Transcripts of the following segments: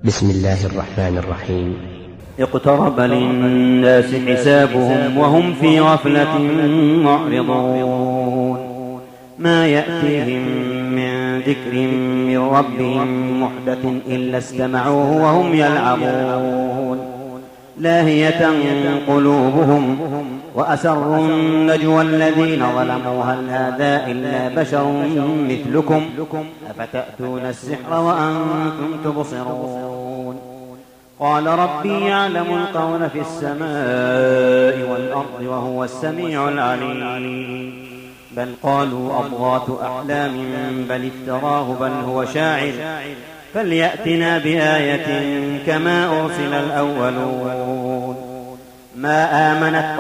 بسم الله الرحمن الرحيم. اقترب للناس حسابهم وهم في غفلة معرضون ما يأتيهم من ذكر من ربهم محدث إلا استمعوه وهم يلعبون لاهية قلوبهم وأسروا النجوى الذين ظلموا هل هذا إلا بشر مثلكم أفتأتون السحر وأنتم تبصرون قال ربي يعلم القول في السماء والأرض وهو السميع العليم بل قالوا أضغاث أحلام بل افتراه بل هو شاعر فليأتنا بآية كما أرسل الأولون ما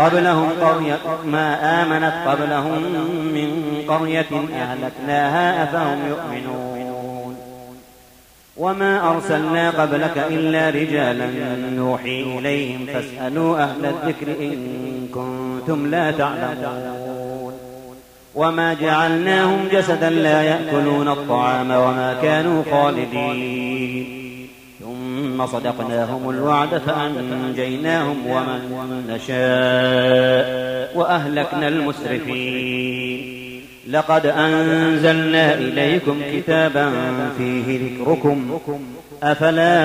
آمنت قبلهم من قرية أهلكناها أفهم يؤمنون وما أرسلنا قبلك إلا رجالا نوحي إليهم فاسألوا أهل الذكر إن كنتم لا تعلمون وما جعلناهم جسدا لا يأكلون الطعام وما كانوا خالدين ثم صدقناهم الوعد فأنجيناهم ومن نشاء وأهلكنا المسرفين لقد أنزلنا إليكم كتابا فيه ذكركم أفلا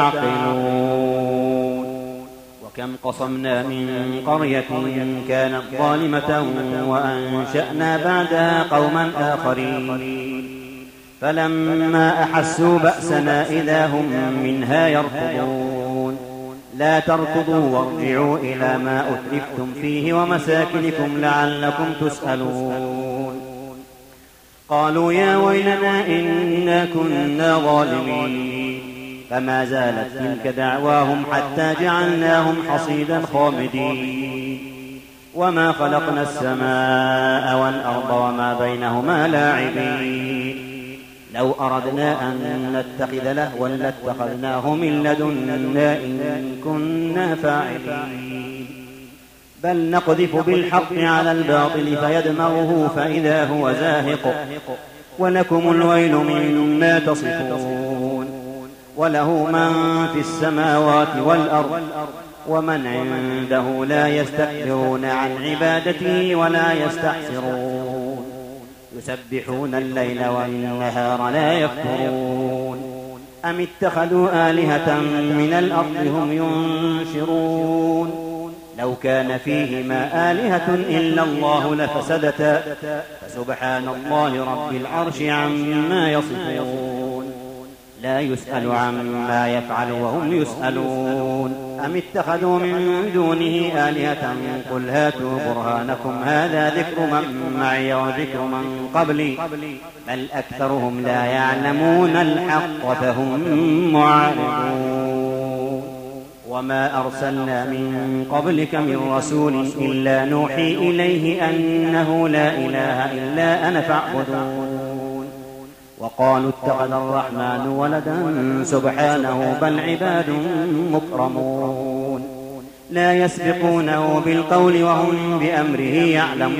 تعقلون وكم قصمنا من قرية كانت ظالمة وأنشأنا بعدها قوما آخرين فلما أحسوا بأسنا إذا هم منها يركضون لا تركضوا وارجعوا إلى ما أترفتم فيه ومساكنكم لعلكم تسألون قالوا يا ويلنا إنا كنا ظالمين فما زالت تلك دعواهم حتى جعلناهم حصيدا خامدين وما خلقنا السماء والأرض وما بينهما لاعبين لو أردنا أن نتخذ لهوا لاتخذناه من لدنا إن كنا فاعلين بل نقذف بالحق على الباطل فيدمغه فإذا هو زاهق ولكم الويل مما تصفون وله من في السماوات والأرض ومن عنده لا يستكبرون عن عبادته ولا يستحسرون يسبحون الليل والنهار لا يفترون أم اتخذوا آلهة من الأرض هم ينشرون لو كان فيهما آلهة إلا الله لفسدتا فسبحان الله رب العرش عما يصفون لا يسأل عما يفعل وهم يسألون أم اتخذوا من دونه آلهة قل هاتوا برهانكم هذا ذكر من معي وذكر من قبلي بل أكثرهم لا يعلمون الحق فهم معرضون وما أرسلنا من قبلك من رسول إلا نوحي إليه أنه لا إله إلا أنا فاعبدون وقالوا اتخذ الرحمن ولدا سبحانه بل عباد مكرمون لا يسبقونه بالقول وهم بأمره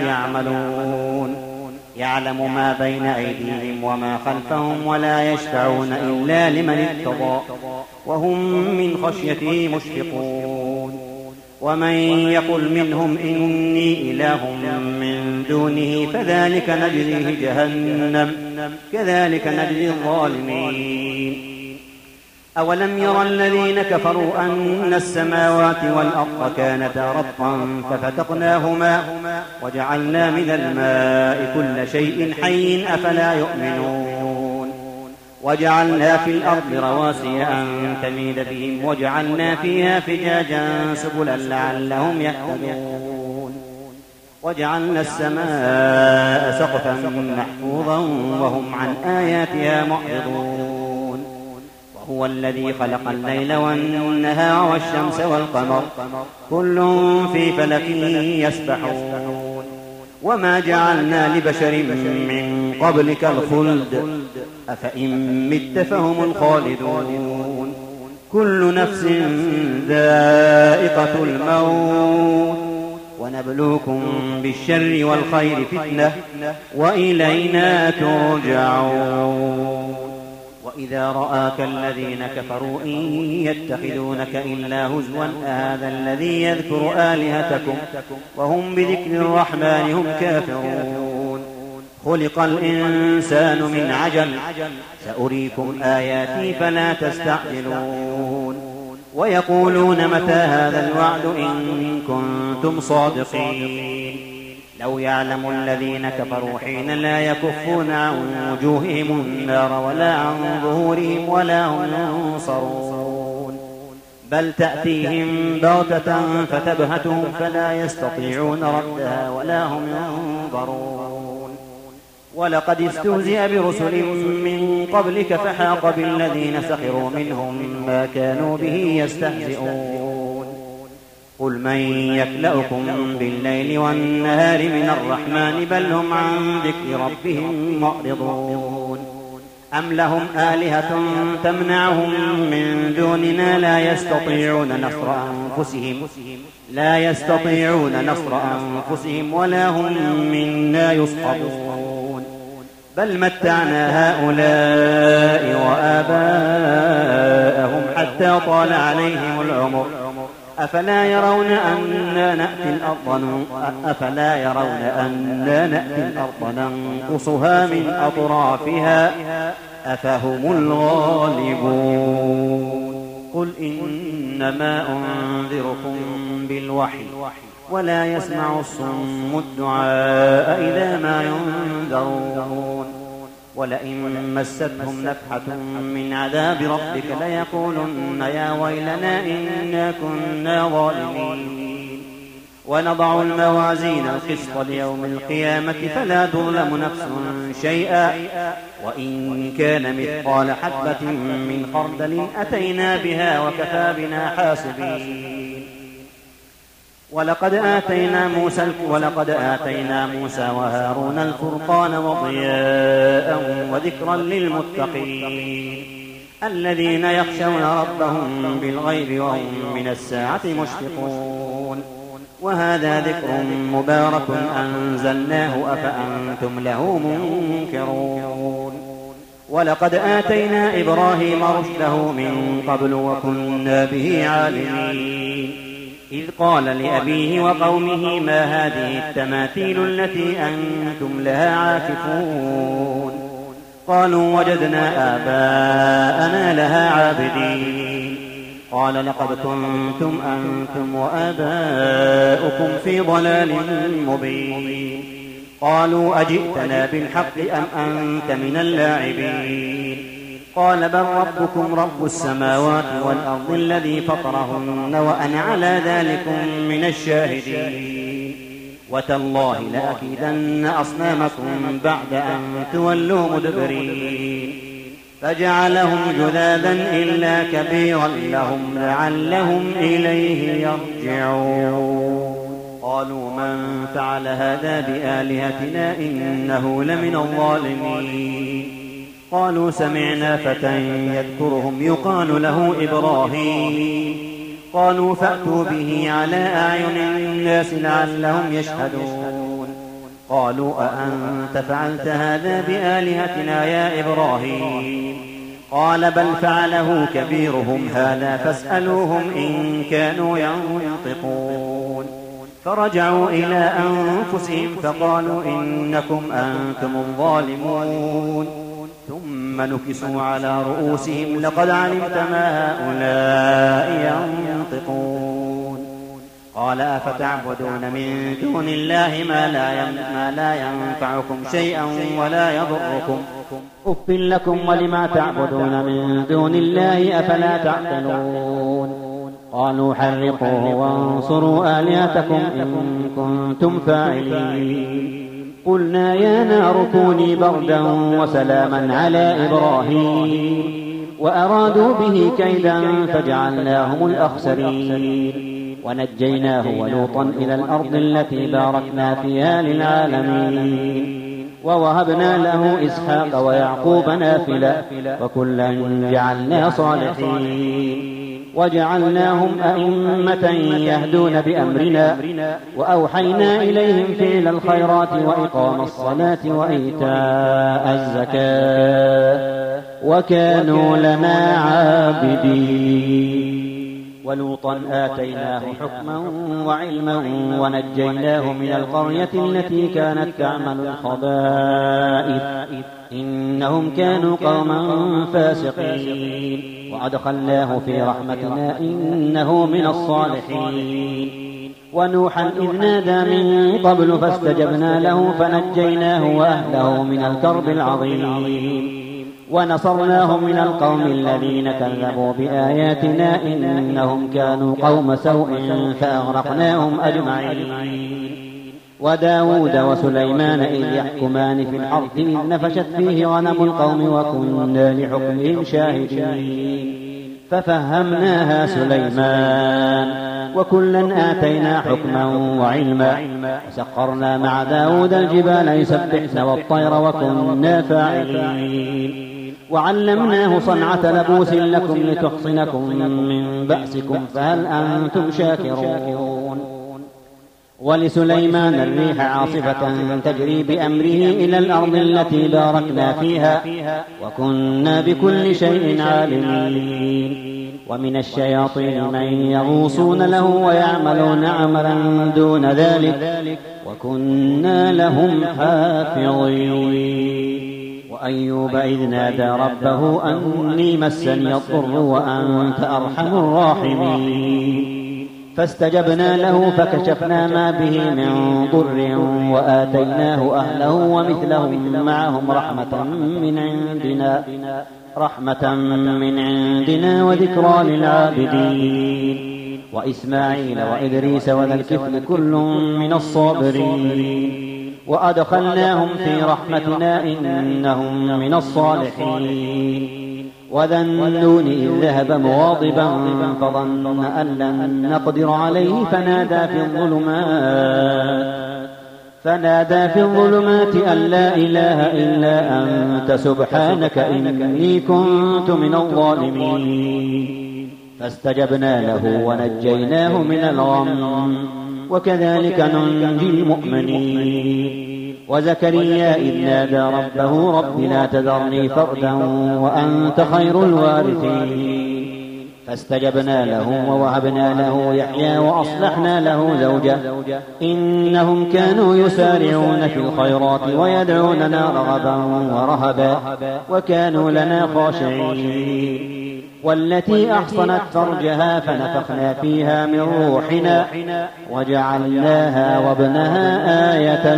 يعلم ما بين أيديهم وما خلفهم ولا يشفعون إلا لمن ارتضى وهم من خشيته مشفقون ومن يقل منهم إني إله من دونه فذلك نجزيه جهنم كذلك نجزي الظالمين أولم يرى الذين كفروا أن السماوات والأرض كانتا رتقا ففتقناهما وجعلنا من الماء كل شيء حي أفلا يؤمنون وجعلنا في الأرض رواسي أن تميد بهم وجعلنا فيها فجاجا سبلا لعلهم يهتدون وجعلنا السماء سقفا محفوظا وهم عن آياتها معرضون وهو الذي خلق الليل والنهار والشمس والقمر كل في فلك يسبحون وما جعلنا لبشر من قبلك الخلد أفإن مت فهم الخالدون كل نفس ذائقة الموت ونبلوكم بالشر والخير فتنة وإلينا ترجعون وإذا رآك الذين كفروا إن يتخذونك إلا هزوا أهذا الذي يذكر آلهتكم وهم بذكر الرحمن هم كافرون خلق الإنسان من عجل سأريكم آياتي فلا تستعجلون ويقولون متى هذا الوعد إن كنتم صادقين لو يعلم الذين كفروا حين لا يكفون عن وجوههم النار ولا عن ظهورهم ولا هم ينصرون بل تأتيهم بغتة فتبهتهم فلا يستطيعون ردها ولا هم ينظرون ولقد استهزئ برسل من قبلك فحاق بالذين سخروا منهم ما كانوا به يستهزئون قل من يكلؤكم بالليل والنهار من الرحمن بل هم عن ذكر ربهم معرضون أم لهم آلهة تمنعهم من دوننا لا يستطيعون نصر أنفسهم ولا هم منا يصحبون بل متعنا هؤلاء وآباءهم حتى طال عليهم العمر أفلا يرون أنا نأتي الأرض ننقصها من أطرافها أفهم الغالبون قل إنما أنذركم بالوحي ولا يسمع الصم الدعاء إذا ما ينذرون ولئن مستهم نفحة من عذاب ربك ليقولن يا ويلنا إنا كنا ظالمين ونضع الموازين القسط ليوم القيامة فلا تظلم نفس شيئا وإن كان مثقال حبة من خردل أتينا بها وكفى بنا حاسبين ولقد آتينا موسى وهارون الفرقان وضياء وذكرا للمتقين الذين يخشون ربهم بالغيب وهم من الساعة مشفقون وهذا ذكر مبارك أنزلناه أفأنتم له منكرون ولقد آتينا إبراهيم رشده من قبل وكنا به عالمين إذ قال لأبيه وقومه ما هذه التماثيل التي أنتم لها عاكفون قالوا وجدنا آباءنا لها عابدين قال لقد كنتم أنتم وآباؤكم في ضلال مبين قالوا أجئتنا بالحق أم أنت من اللاعبين قال بل ربكم رب السماوات والأرض الذي فطرهن وأنا على ذلكم من الشاهدين وتالله لأكيدن أصنامكم بعد أن تولوا مدبرين فجعلهم جذاذا إلا كبيرا لهم لعلهم إليه يرجعون قالوا من فعل هذا بآلهتنا إنه لمن الظالمين قالوا سمعنا فتى يذكرهم يقال له إبراهيم قالوا فأتوا به على أعين الناس لعلهم يشهدون قالوا أأنت فعلت هذا بآلهتنا يا إبراهيم قال بل فعله كبيرهم هذا فاسألوهم إن كانوا ينطقون فرجعوا إلى أنفسهم فقالوا إنكم أنتم الظالمون ثم نكسوا على رؤوسهم لقد علمت ما هؤلاء ينطقون قال أفتعبدون من دون الله ما لا ينفعكم شيئا ولا يضركم أف لكم ولما تعبدون من دون الله أفلا تعقلون قالوا حرقوه وانصروا آلهتكم إن كنتم فاعلين قلنا يا نار كوني بردا وسلاما على إبراهيم وأرادوا به كيدا فجعلناهم الأخسرين ونجيناه ولوطا إلى الأرض التي باركنا فيها للعالمين ووهبنا له إسحاق ويعقوب نافلة وكلا جعلنا صالحين وجعلناهم أئمة يهدون بأمرنا وأوحينا إليهم فعل الخيرات وإقام الصلاة وإيتاء الزكاة وكانوا لنا عابدين. ولوطا آتيناه حكما وعلما ونجيناه من القرية التي كانت تعمل الخبائث إنهم كانوا قوما فاسقين وأدخلناه في رحمتنا إنه من الصالحين. ونوحا إذ نادى من قبل فاستجبنا له فنجيناه وأهله من الكرب العظيم ونصرناهم من القوم الذين كذبوا بآياتنا إنهم كانوا قوم سوء فأغرقناهم أجمعين. وداود وسليمان إذ يحكمان في الحرث إذ نفشت فيه غنم القوم وكنا لحكمهم شاهدين ففهمناها سليمان وكلا آتينا حكما وعلما وسخرنا مع داود الجبال يسبحن والطير وكنا فاعلين. وعلمناه صنعة لبوس لكم لتحصنكم من بأسكم فهل أنتم شاكرون. ولسليمان الريح عاصفة تجري بأمره إلى الأرض التي باركنا فيها وكنا بكل شيء عالمين. ومن الشياطين من يغوصون له ويعملون عملا دون ذلك وكنا لهم حافظين. وأيوب إذ نادى ربه أني مسني الضر وأنت أرحم الراحمين فاستجبنا له فكشفنا ما به من ضر وآتيناه أهله ومثلهم معهم رحمة من عندنا وذكرى للعابدين. وإسماعيل وإدريس وذا الكفل كل من الصابرين وأدخلناهم في رحمتنا إنهم من الصالحين. وذا النون إذ ذهب مغاضبا فظن أن لن نقدر عليه فنادى في الظلمات أن لا إله إلا أنت سبحانك إني كنت من الظالمين فاستجبنا له ونجيناه من الغم وكذلك ننجي المؤمنين. وزكريا إذ نادى ربه رب لا تذرني فردا وأنت خير الوارثين فاستجبنا له ووهبنا له يحيى وأصلحنا له زوجه إنهم كانوا يسارعون في الخيرات ويدعوننا رغبا ورهبا وكانوا لنا خاشعين. والتي أحصنت فرجها فنفخنا فيها من روحنا وجعلناها وابنها آية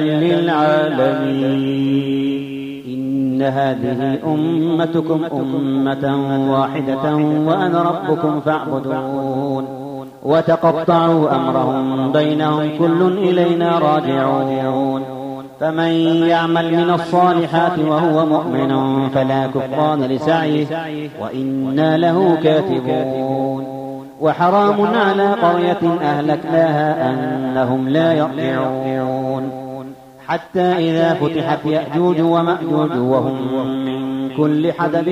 للعالمين. إن هذه أمتكم أمة واحدة وأنا ربكم فاعبدون. وتقطعوا أمرهم بينهم كل إلينا راجعون. فمن يعمل من الصالحات وهو مؤمن فلا كفران لسعيه وإنا له كاتبون. وحرام على قرية أهلكناها أنهم لا يرجعون حتى إذا فتحت يأجوج ومأجوج وهم من كل حدب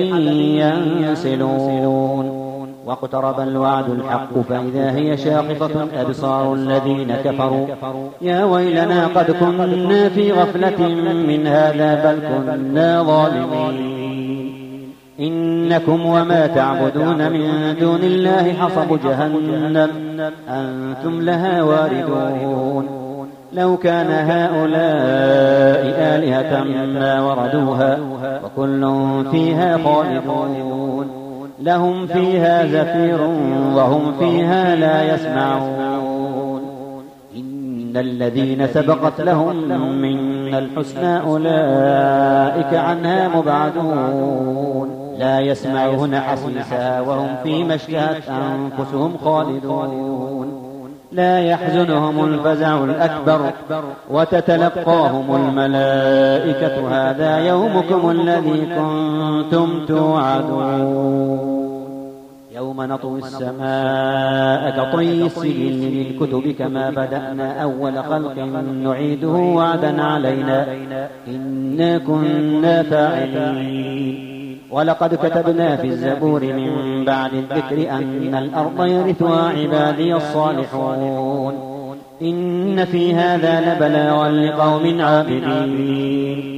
ينسلون. واقترب الوعد الحق فإذا هي شاخصة أبصار الذين كفروا يا ويلنا قد كنا في غفلة من هذا بل كنا ظالمين. إنكم وما تعبدون من دون الله حصب جهنم أنتم لها واردون. لو كان هؤلاء آلهة ما وردوها وكل فيها خالدون لهم فيها زفير وهم فيها لا يسمعون. إن الذين سبقت لهم من الحسنى أولئك عنها مبعدون لا يسمعون حسيسها وهم فيما اشتهت أنفسهم خالدون. لا يحزنهم الفزع الأكبر وتتلقاهم الملائكة هذا يومكم الذي كنتم توعدون. يوم نطوي السماء كطي السجل للكتب كما بدأنا أول خلق نعيده وعدا علينا إنا كنا فاعلين. ولقد كتبنا في الزبور من بعد الذكر أن الأرض يرثها عبادي الصالحون إن في هذا لبلاغا لقوم عابدين.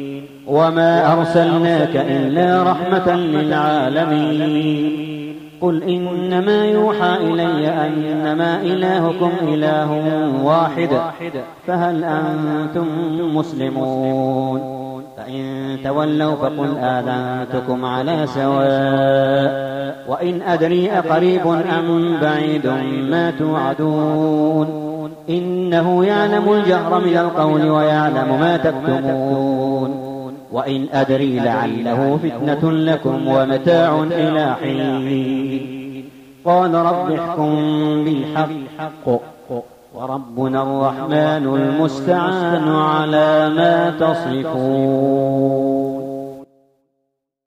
وما أرسلناك إلا رحمة للعالمين قل إنما يوحى إلي أنما إلهكم إله واحد فهل أنتم مسلمون فإن تولوا فقل آذنتكم على سواء وإن أدري أقريب أم بعيد ما توعدون إنه يعلم الجهر من القول ويعلم ما تكتمون وإن أدري لعله فتنة لكم ومتاع إلى حين قال رب احكم بالحق وربنا الرحمن المستعان على ما تصفون.